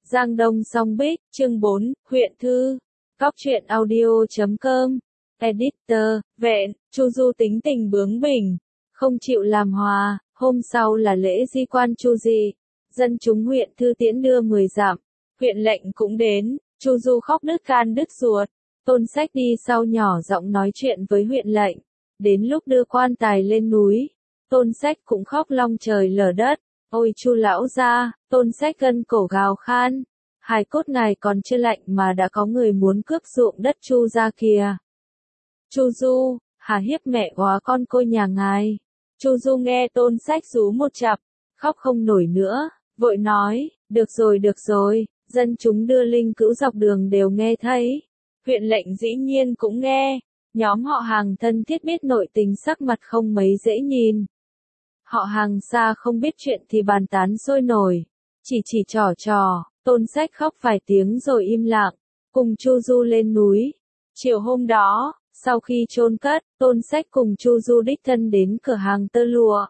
Giang Đông Song Bích, chương 4, huyện thư. Góc truyện audio.com. Editor, Vẹn, Chu Du tính tình bướng bỉnh, không chịu làm hòa. Hôm sau là lễ di quan Chu Dị. Dân chúng huyện thư tiễn đưa 10 dặm. Huyện lệnh cũng đến, Chu Du khóc đứt gan đứt ruột. Tôn Sách đi sau nhỏ giọng nói chuyện với huyện lệnh. Đến lúc đưa quan tài lên núi, Tôn Sách cũng khóc long trời lở đất. Ôi Chu lão gia, Tôn Sách gân cổ gào khan. Hài cốt ngài còn chưa lạnh mà đã có người muốn cướp ruộng đất Chu gia kìa. Chu Du, hà hiếp mẹ góa con côi nhà ngài. Chu Du nghe Tôn Sách rú một chặp, khóc không nổi nữa, vội nói, được rồi, dân chúng đưa linh cữu dọc đường đều nghe thấy. Huyện lệnh dĩ nhiên cũng nghe, nhóm họ hàng thân thiết biết nội tình sắc mặt không mấy dễ nhìn. Họ hàng xa không biết chuyện thì bàn tán sôi nổi, chỉ trò, Tôn Sách khóc vài tiếng rồi im lặng, cùng Chu Du lên núi. Chiều hôm đó, sau khi chôn cất, Tôn Sách cùng Chu Du đích thân đến cửa hàng tơ lụa.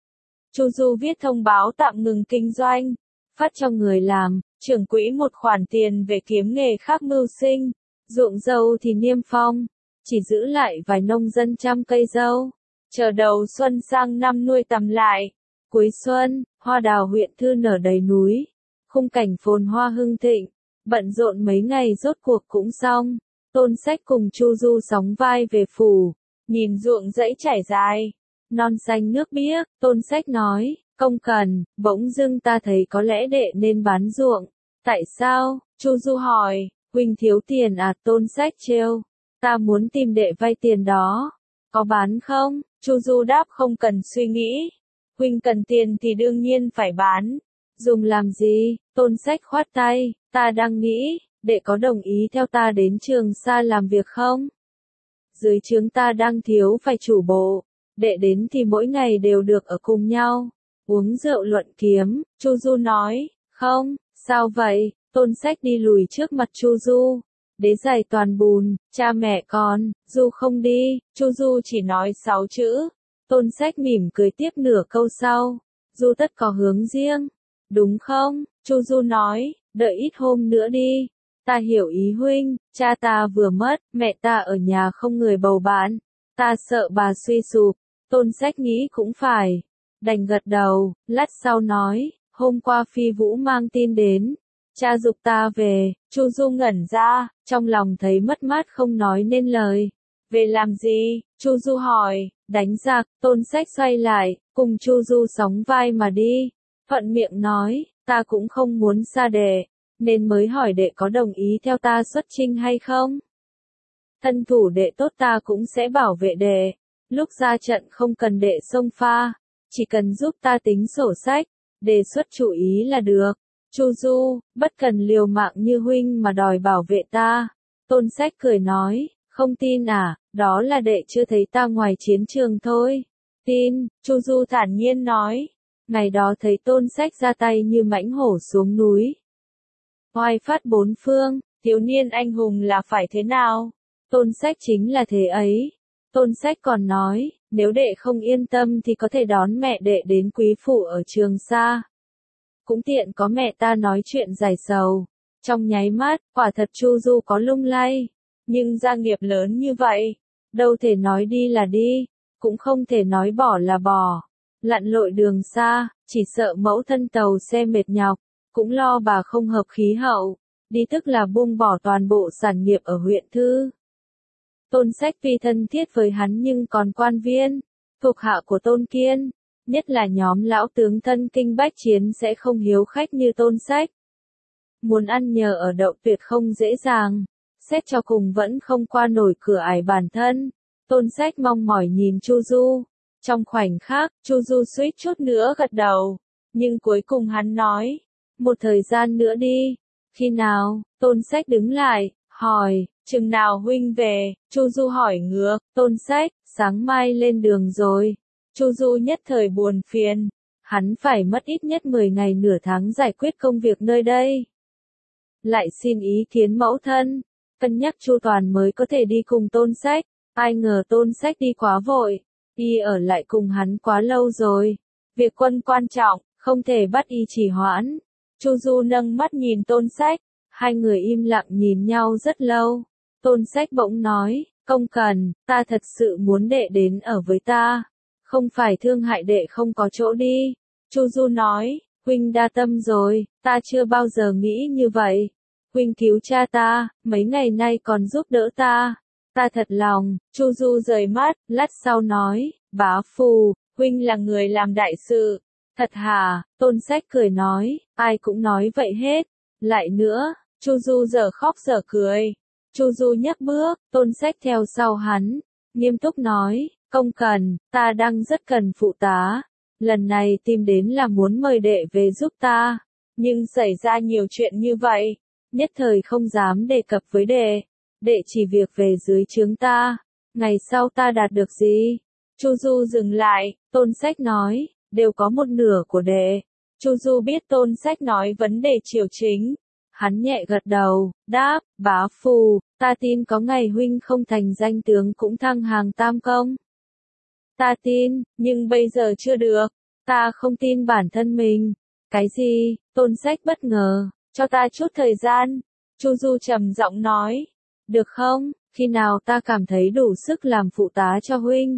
Chu Du viết thông báo tạm ngừng kinh doanh, phát cho người làm, trưởng quỹ một khoản tiền về kiếm nghề khác mưu sinh, ruộng dâu thì niêm phong, chỉ giữ lại vài nông dân chăm cây dâu, chờ đầu xuân sang năm nuôi tầm lại. Cuối xuân, hoa đào huyện thư nở đầy núi, khung cảnh phồn hoa hưng thịnh, bận rộn mấy ngày rốt cuộc cũng xong. Tôn Sách cùng Chu Du sóng vai về phủ, nhìn ruộng dãy trải dài, non xanh nước biếc. Tôn Sách nói, công cần, bỗng dưng ta thấy có lẽ đệ nên bán ruộng. Tại sao? Chu Du hỏi, huynh thiếu tiền à? Tôn Sách trêu, ta muốn tìm đệ vay tiền đó, có bán không? Chu Du đáp không cần suy nghĩ, huynh cần tiền thì đương nhiên phải bán. Dùng làm gì? Tôn Sách khoát tay, ta đang nghĩ, đệ có đồng ý theo ta đến Trường Sa làm việc không? Dưới trướng ta đang thiếu vài chủ bộ, đệ đến thì mỗi ngày đều được ở cùng nhau, uống rượu luận kiếm. Chu Du nói, không, sao vậy? Tôn Sách đi lùi trước mặt Chu Du, đế giày toàn bùn, cha mẹ con, Du không đi. Chu Du chỉ nói 6 chữ. Tôn Sách mỉm cười tiếp nửa câu sau, Du tất có hướng riêng, đúng không? Chu Du nói, đợi ít hôm nữa đi. Ta hiểu ý huynh, cha ta vừa mất, mẹ ta ở nhà không người bầu bạn, ta sợ bà suy sụp. Tôn Sách nghĩ cũng phải, đành gật đầu, lát sau nói, hôm qua Phi Vũ mang tin đến, cha giục ta về. Chu Du ngẩn ra, trong lòng thấy mất mát không nói nên lời. Về làm gì? Chu Du hỏi. Đánh giặc. Tôn Sách xoay lại, cùng Chu Du sóng vai mà đi. Thuận miệng nói, ta cũng không muốn xa đệ, nên mới hỏi đệ có đồng ý theo ta xuất chinh hay không. Thân thủ đệ tốt ta cũng sẽ bảo vệ đệ, lúc ra trận không cần đệ xông pha, chỉ cần giúp ta tính sổ sách, đề xuất chủ ý là được. Chu Du, bất cần liều mạng như huynh mà đòi bảo vệ ta. Tôn Sách cười nói, không tin à? Đó là đệ chưa thấy ta ngoài chiến trường thôi. Tin. Chu Du thản nhiên nói. Ngày đó thấy Tôn Sách ra tay như mãnh hổ xuống núi, oai phát bốn phương, thiếu niên anh hùng là phải thế nào? Tôn Sách chính là thế ấy. Tôn Sách còn nói, nếu đệ không yên tâm thì có thể đón mẹ đệ đến quý phủ ở Trường Sa, cũng tiện có mẹ ta nói chuyện giải sầu. Trong nháy mắt, quả thật Chu Du có lung lay, nhưng gia nghiệp lớn như vậy, đâu thể nói đi là đi, cũng không thể nói bỏ là bỏ. Lặn lội đường xa, chỉ sợ mẫu thân tàu xe mệt nhọc, cũng lo bà không hợp khí hậu, đi tức là buông bỏ toàn bộ sản nghiệp ở huyện thư. Tôn Sách tuy thân thiết với hắn nhưng còn quan viên, thuộc hạ của Tôn Kiên, nhất là nhóm lão tướng thân kinh bách chiến sẽ không hiếu khách như Tôn Sách. Muốn ăn nhờ ở đậu tuyệt không dễ dàng, xét cho cùng vẫn không qua nổi cửa ải bản thân. Tôn Sách mong mỏi nhìn Chu Du. Trong khoảnh khắc, Chu Du suýt chút nữa gật đầu, nhưng cuối cùng hắn nói, một thời gian nữa đi. Khi nào? Tôn Sách đứng lại, hỏi, chừng nào huynh về? Chu Du hỏi ngược. Tôn Sách, sáng mai lên đường rồi. Chu Du nhất thời buồn phiền, hắn phải mất ít nhất 10 ngày nửa tháng giải quyết công việc nơi đây. Lại xin ý kiến mẫu thân, cân nhắc chu toàn mới có thể đi cùng Tôn Sách. Ai ngờ Tôn Sách đi quá vội, y ở lại cùng hắn quá lâu rồi. Việc quân quan trọng, không thể bắt y trì hoãn. Chu Du nâng mắt nhìn Tôn Sách, hai người im lặng nhìn nhau rất lâu. Tôn Sách bỗng nói, không cần, ta thật sự muốn đệ đến ở với ta. Không phải thương hại đệ không có chỗ đi. Chu Du nói, huynh đa tâm rồi, ta chưa bao giờ nghĩ như vậy. Huynh cứu cha ta, mấy ngày nay còn giúp đỡ ta. Ta thật lòng. Chu Du rời mắt, lát sau nói, bá phù, huynh là người làm đại sự. Thật hả? Tôn Sách cười nói, ai cũng nói vậy hết. Lại nữa, Chu Du giờ khóc giờ cười. Chu Du nhấc bước, Tôn Sách theo sau hắn, nghiêm túc nói, không cần, ta đang rất cần phụ tá. Lần này tìm đến là muốn mời đệ về giúp ta, nhưng xảy ra nhiều chuyện như vậy, nhất thời không dám đề cập với đệ. Đệ chỉ việc về dưới trướng ta, ngày sau ta đạt được gì? Chu Du dừng lại, Tôn Sách nói, đều có một nửa của đệ. Chu Du biết Tôn Sách nói vấn đề triều chính. Hắn nhẹ gật đầu, đáp, bá phù, ta tin có ngày huynh không thành danh tướng cũng thăng hàng tam công. Ta tin, nhưng bây giờ chưa được. Ta không tin bản thân mình. Cái gì? Tôn Sách bất ngờ, cho ta chút thời gian. Chu Du trầm giọng nói, được không, khi nào ta cảm thấy đủ sức làm phụ tá cho huynh,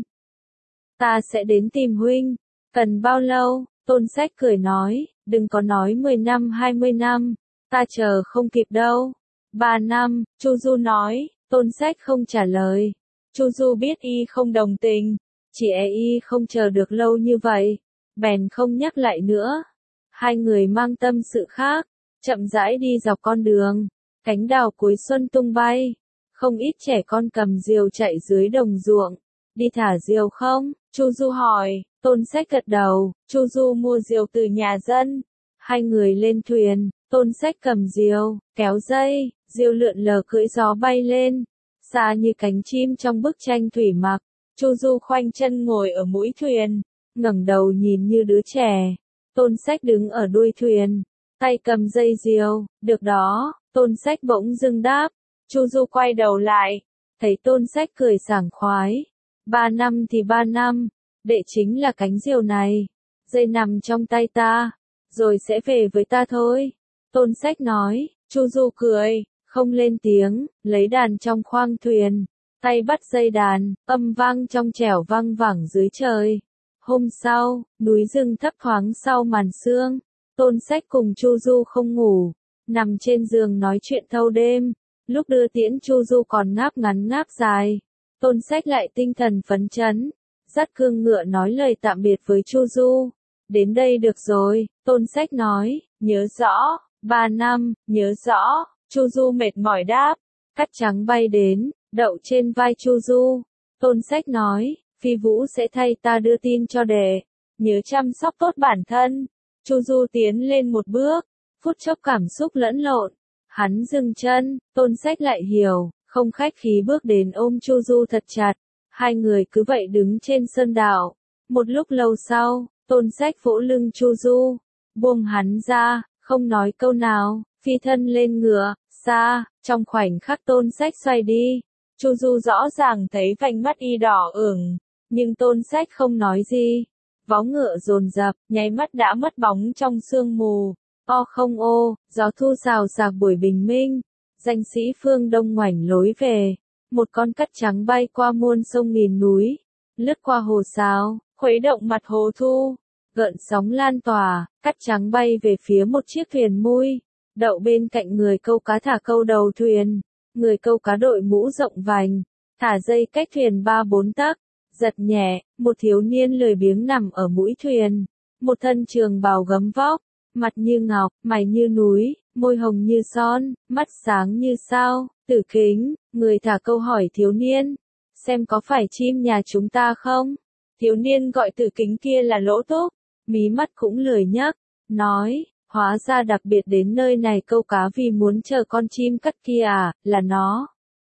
ta sẽ đến tìm huynh. Cần bao lâu? Tôn Sách cười nói, đừng có nói 10 năm 20 năm, ta chờ không kịp đâu. 3 năm, Chu Du nói. Tôn Sách không trả lời. Chu Du biết y không đồng tình, chỉ e y không chờ được lâu như vậy, bèn không nhắc lại nữa. Hai người mang tâm sự khác, chậm rãi đi dọc con đường. Cánh đào cuối xuân tung bay, không ít trẻ con cầm diều chạy dưới đồng ruộng. Đi thả diều không? Chu Du hỏi. Tôn Sách gật đầu. Chu Du mua diều từ nhà dân. Hai người lên thuyền, Tôn Sách cầm diều, kéo dây, diều lượn lờ cưỡi gió bay lên, xa như cánh chim trong bức tranh thủy mặc. Chu Du khoanh chân ngồi ở mũi thuyền, ngẩng đầu nhìn như đứa trẻ. Tôn Sách đứng ở đuôi thuyền, tay cầm dây diều. Được đó, Tôn Sách bỗng dưng đáp. Chu Du quay đầu lại, thấy Tôn Sách cười sảng khoái. 3 năm thì 3 năm, đệ chính là cánh diều này, dây nằm trong tay ta, rồi sẽ về với ta thôi. Tôn Sách nói. Chu Du cười, không lên tiếng, lấy đàn trong khoang thuyền, tay bắt dây đàn, âm vang trong trẻo vang vẳng dưới trời. Hôm sau, núi rừng thấp thoáng sau màn sương. Tôn Sách cùng Chu Du không ngủ, nằm trên giường nói chuyện thâu đêm. Lúc đưa tiễn Chu Du còn ngáp ngắn ngáp dài, Tôn Sách lại tinh thần phấn chấn, dắt cương ngựa nói lời tạm biệt với Chu Du. Đến đây được rồi, Tôn Sách nói, nhớ rõ. 3 năm, nhớ rõ. Chu Du mệt mỏi đáp. Cát trắng bay đến, đậu trên vai Chu Du. Tôn Sách nói, Phi Vũ sẽ thay ta đưa tin cho đệ, nhớ chăm sóc tốt bản thân. Chu Du tiến lên một bước, phút chốc cảm xúc lẫn lộn. Hắn dừng chân, Tôn Sách lại hiểu, không khách khí bước đến ôm Chu Du thật chặt. Hai người cứ vậy đứng trên sơn đảo. Một lúc lâu sau, Tôn Sách vỗ lưng Chu Du, buông hắn ra, không nói câu nào, phi thân lên ngựa, xa. Trong khoảnh khắc Tôn Sách xoay đi, Chu Du rõ ràng thấy vành mắt y đỏ ửng, nhưng Tôn Sách không nói gì. Vó ngựa dồn dập, nháy mắt đã mất bóng trong sương mù. O không ô, gió thu xào xạc buổi bình minh. Danh sĩ phương Đông ngoảnh lối về. Một con cát trắng bay qua muôn sông nghìn núi, lướt qua hồ Sáo, khuấy động mặt hồ thu. Gợn sóng lan tỏa, cát trắng bay về phía một chiếc thuyền mui, đậu bên cạnh người câu cá thả câu đầu thuyền. Người câu cá đội mũ rộng vành, thả dây cách thuyền 3-4 tấc, giật nhẹ, một thiếu niên lười biếng nằm ở mũi thuyền. Một thân trường bào gấm vóc, mặt như ngọc, mày như núi, môi hồng như son, mắt sáng như sao. Tử Kính, người thả câu hỏi thiếu niên, xem có phải chim nhà chúng ta không? Thiếu niên gọi Tử Kính kia là Lỗ Túc, mí mắt cũng lười nhấc, nói, hóa ra đặc biệt đến nơi này câu cá vì muốn chờ con chim cắt kia à, là nó.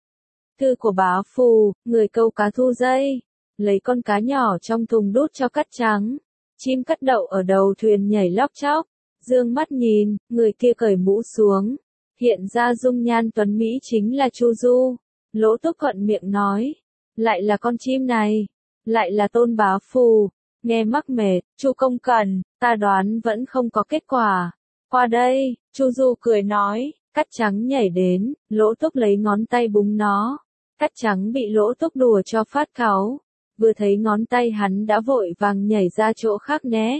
Thư của bá phù, người câu cá thu dây, lấy con cá nhỏ trong thùng đút cho cát trắng. Chim cắt đậu ở đầu thuyền nhảy lóc chóc, dương mắt nhìn, người kia cởi mũ xuống. Hiện ra dung nhan tuấn Mỹ chính là Chu Du. Lỗ Túc thuận miệng nói, lại là con chim này, lại là Tôn bá phù. Nghe mắc mệt, Chu công cần, ta đoán vẫn không có kết quả. Qua đây, Chu Du cười nói, Cát Trắng nhảy đến, Lỗ Túc lấy ngón tay búng nó. Cát Trắng bị Lỗ Túc đùa cho phát cáu, vừa thấy ngón tay hắn đã vội vàng nhảy ra chỗ khác né.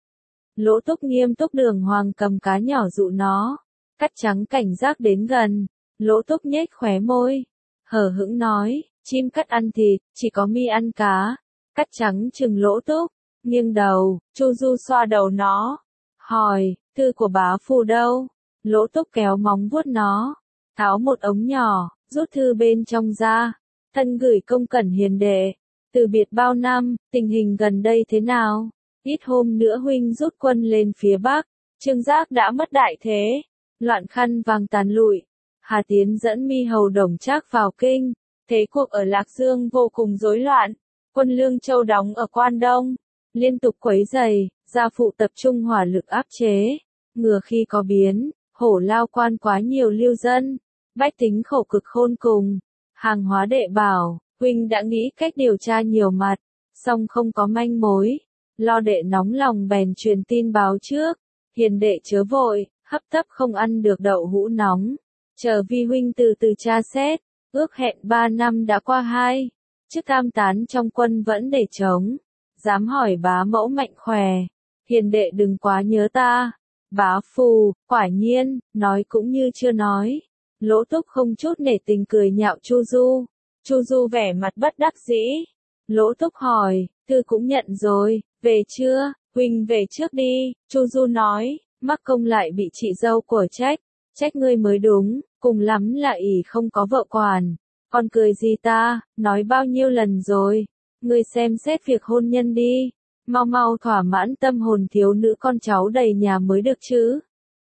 Lỗ Túc nghiêm túc đường hoàng cầm cá nhỏ dụ nó. Cát Trắng cảnh giác đến gần, Lỗ Túc nhếch khóe môi, hờ hững nói, chim cắt ăn thịt, chỉ có mi ăn cá. Cát Trắng trừng Lỗ Túc, nghiêng đầu, Chu Du xoa đầu nó, hỏi, thư của bá phụ đâu? Lỗ Túc kéo móng vuốt nó, tháo một ống nhỏ, rút thư bên trong ra, thân gửi công cẩn hiền đệ, từ biệt bao năm, tình hình gần đây thế nào? Ít hôm nữa huynh rút quân lên phía Bắc, Trương Giác đã mất đại thế, loạn khăn vàng tàn lụi. Hà Tiến dẫn Mi Hầu Đồng Trác vào kinh, thế cuộc ở Lạc Dương vô cùng rối loạn, quân Lương Châu đóng ở Quan Đông, liên tục quấy rầy, gia phụ tập trung hỏa lực áp chế, ngừa khi có biến, Hổ Lao Quan quá nhiều lưu dân, bách tính khổ cực khôn cùng. Hàng Hóa đệ bảo, huynh đã nghĩ cách điều tra nhiều mặt, song không có manh mối, lo đệ nóng lòng bèn truyền tin báo trước, hiền đệ chớ vội, hấp tấp không ăn được đậu hũ nóng, chờ vi huynh từ từ tra xét, ước hẹn 3 năm đã qua 2, chức tam tán trong quân vẫn để trống, dám hỏi bá mẫu mạnh khỏe, hiền đệ đừng quá nhớ ta. Bá phù, quả nhiên, nói cũng như chưa nói. Lỗ Túc không chút nể tình cười nhạo Chu Du. Chu Du vẻ mặt bất đắc dĩ. Lỗ Túc hỏi, thư cũng nhận rồi, về chưa? Huynh về trước đi. Chu Du nói, mắc công lại bị chị dâu của trách. Trách ngươi mới đúng, cùng lắm là ỷ không có vợ quản. Còn cười gì ta, nói bao nhiêu lần rồi. Ngươi xem xét việc hôn nhân đi. Mau mau thỏa mãn tâm hồn thiếu nữ con cháu đầy nhà mới được chứ.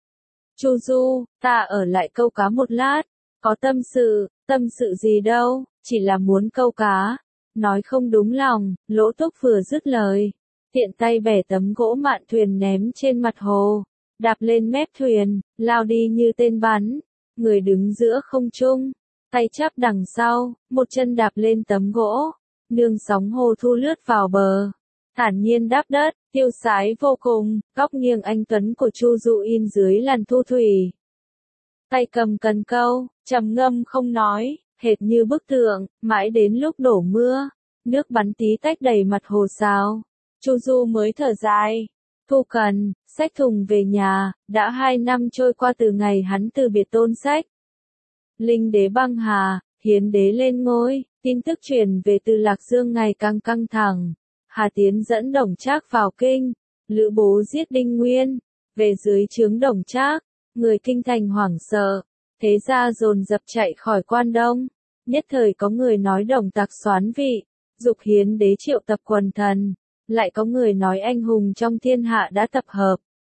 Chu Du, ta ở lại câu cá một lát, có tâm sự gì đâu, chỉ là muốn câu cá. Nói không đúng lòng, Lỗ Túc vừa dứt lời, tiện tay bẻ tấm gỗ mạn thuyền ném trên mặt hồ, đạp lên mép thuyền, lao đi như tên bắn, người đứng giữa không trung, tay chắp đằng sau, một chân đạp lên tấm gỗ, nương sóng hồ thu lướt vào bờ. Thản nhiên đáp đất, tiêu sái vô cùng, góc nghiêng anh tuấn của Chu Du in dưới làn thu thủy. Tay cầm cần câu, trầm ngâm không nói, hệt như bức tượng, mãi đến lúc đổ mưa, nước bắn tí tách đầy mặt hồ sao. Chu Du mới thở dài, thu cần, xách thùng về nhà, đã 2 năm trôi qua từ ngày hắn từ biệt Tôn Sách. Linh đế băng hà, hiến đế lên ngôi, tin tức truyền về từ Lạc Dương ngày càng căng thẳng. Hà Tiến dẫn Đồng Trác vào kinh, Lữ Bố giết Đinh Nguyên, về dưới trướng Đồng Trác, người kinh thành hoảng sợ, thế ra dồn dập chạy khỏi Quan Đông, nhất thời có người nói Đồng Tặc soán vị, dục hiến đế triệu tập quần thần, lại có người nói anh hùng trong thiên hạ đã tập hợp.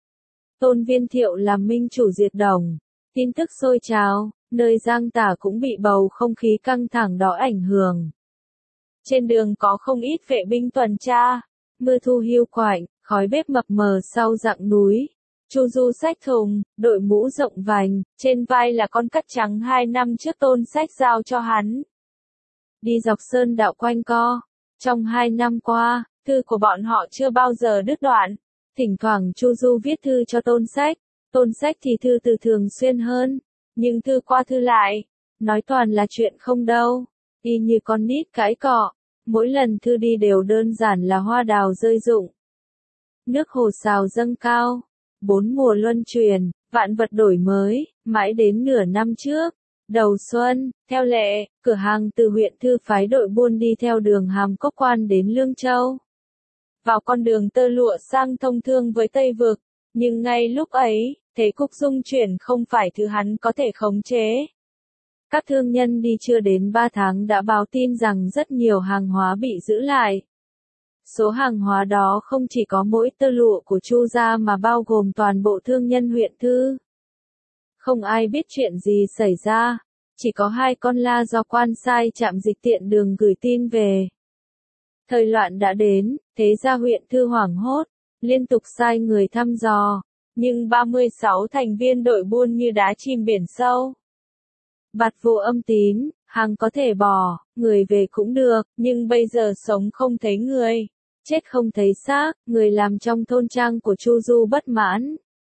Tôn Viên Thiệu làm minh chủ diệt Đồng, tin tức sôi trào, nơi Giang Tả cũng bị bầu không khí căng thẳng đó ảnh hưởng. Trên đường có không ít vệ binh tuần tra, mưa thu hiu quạnh, khói bếp mập mờ sau dặng núi. Chu Du xách thùng, đội mũ rộng vành, trên vai là con cắt trắng 2 năm trước Tôn Sách giao cho hắn. Đi dọc sơn đạo quanh co, trong 2 năm qua, thư của bọn họ chưa bao giờ đứt đoạn. Thỉnh thoảng Chu Du viết thư cho Tôn Sách thì thư từ thường xuyên hơn, nhưng thư qua thư lại, nói toàn là chuyện không đâu. Y như con nít cãi cọ, mỗi lần thư đi đều đơn giản là hoa đào rơi rụng. Nước hồ xào dâng cao, 4 mùa luân chuyển, vạn vật đổi mới, mãi đến nửa năm trước, đầu xuân, theo lệ, cửa hàng từ huyện Thư phái đội buôn đi theo đường Hàm Cốc Quan đến Lương Châu. Vào con đường tơ lụa sang thông thương với Tây Vực, nhưng ngay lúc ấy, thế cục dung chuyển không phải thứ hắn có thể khống chế. Các thương nhân đi chưa đến 3 tháng đã báo tin rằng rất nhiều hàng hóa bị giữ lại. Số hàng hóa đó không chỉ có mỗi tơ lụa của Chu gia mà bao gồm toàn bộ thương nhân huyện Thư. Không ai biết chuyện gì xảy ra, chỉ có 2 con la do quan sai trạm dịch tiện đường gửi tin về. Thời loạn đã đến, thế ra huyện Thư hoảng hốt, liên tục sai người thăm dò, nhưng 36 thành viên đội buôn như đá chìm biển sâu. Bạt vô âm tín, hàng có thể bỏ, người về cũng được, nhưng bây giờ sống không thấy người, chết không thấy xác, người làm trong thôn trang của Chu Du bất mãn,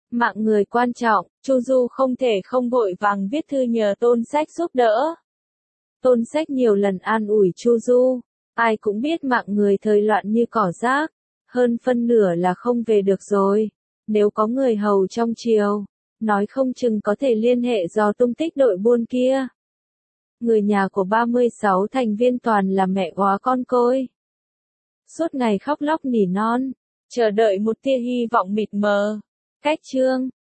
Mạng người quan trọng, Chu Du không thể không vội vàng viết thư nhờ Tôn Sách giúp đỡ. Tôn Sách nhiều lần an ủi Chu Du, ai cũng biết mạng người thời loạn như cỏ rác, hơn phân nửa là không về được rồi. Nếu có người hầu trong triều, nói không chừng có thể liên hệ dò tung tích đội buôn kia. Người nhà của 36 thành viên toàn là mẹ góa con côi. Suốt ngày khóc lóc nỉ non, chờ đợi một tia hy vọng mịt mờ. Cách chương